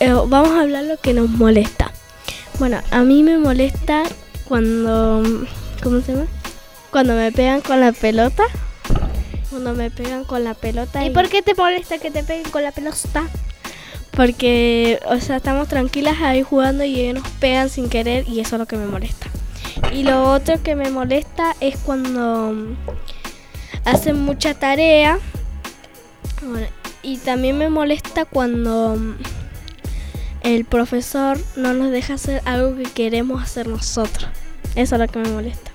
vamos a hablar lo que nos molesta. Bueno, a mí me molesta cuando, ¿cómo se llama? Cuando me pegan con la pelota. Cuando me pegan con la pelota. ¿Y por qué te molesta que te peguen con la pelota? Porque, o sea, estamos tranquilas ahí jugando y ellos nos pegan sin querer y eso es lo que me molesta. Y lo otro que me molesta es cuando hacen mucha tarea. Bueno, y también me molesta cuando el profesor no nos deja hacer algo que queremos hacer nosotros. Eso es lo que me molesta.